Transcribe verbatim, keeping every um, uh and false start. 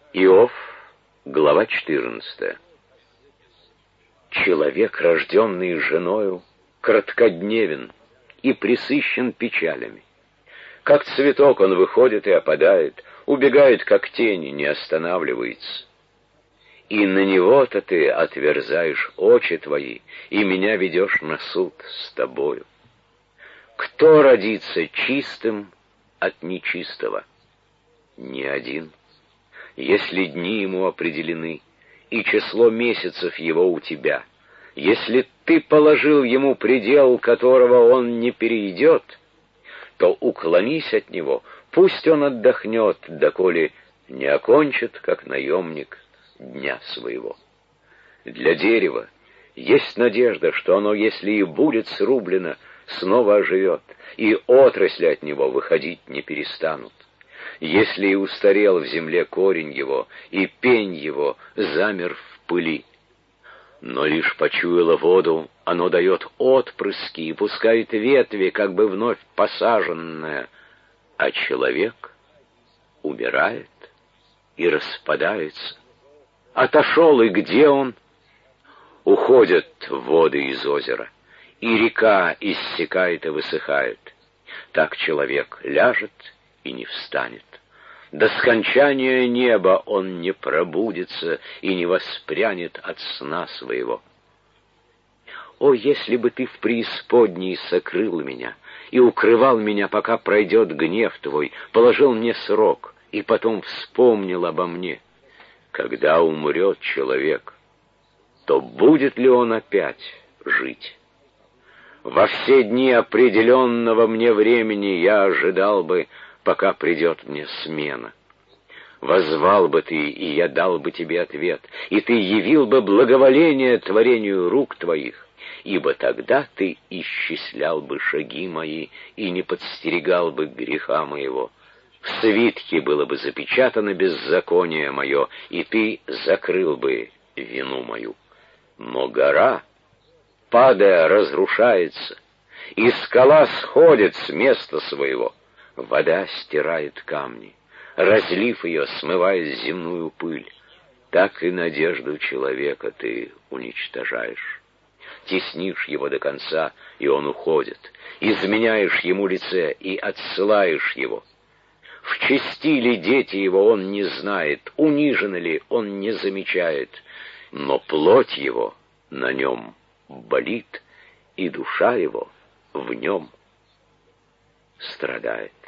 Иов, глава четырнадцатая. Человек, рожденный женою, краткодневен и пресыщен печалями. Как цветок он выходит и опадает, убегает, как тени, не останавливается. И на него-то ты отверзаешь очи твои, и меня ведешь на суд с тобою. Кто родится чистым от нечистого? Ни один. Если дни ему определены, и число месяцев его у тебя, если ты положил ему предел, которого он не перейдет, то уклонись от него, пусть он отдохнет, доколе не окончит, как наемник, дня своего. Для дерева есть надежда, что оно, если и будет срублено, снова оживет, и отрасли от него выходить не перестанут. Если и устарел в земле корень его, и пень его замер в пыли, но лишь почуяло воду, оно дает отпрыски и пускает ветви, как бы вновь посаженное, а человек умирает и распадается. Отошел, и где он? Уходят воды из озера, и река иссякает и высыхает. Так человек ляжет и не встанет. До скончания неба он не пробудится и не воспрянет от сна своего. О, если бы ты в преисподней сокрыл меня и укрывал меня, пока пройдет гнев твой, положил мне срок и потом вспомнил обо мне. Когда умрет человек, то будет ли он опять жить? Во все дни определенного мне времени я ожидал бы, пока придет мне смена. Воззвал бы ты, и я дал бы тебе ответ, и ты явил бы благоволение творению рук твоих, ибо тогда ты исчислял бы шаги мои и не подстерегал бы греха моего. В свитке было бы запечатано беззаконие мое, и ты закрыл бы вину мою. Но гора, падая, разрушается, и скала сходит с места своего. Вода стирает камни, разлив ее, смывает земную пыль. Так и надежду человека ты уничтожаешь. Теснишь его до конца, и он уходит. Изменяешь ему лице и отсылаешь его. В чести ли дети его он не знает, унижен ли он не замечает, но плоть его на нем болит, и душа его в нем страдает.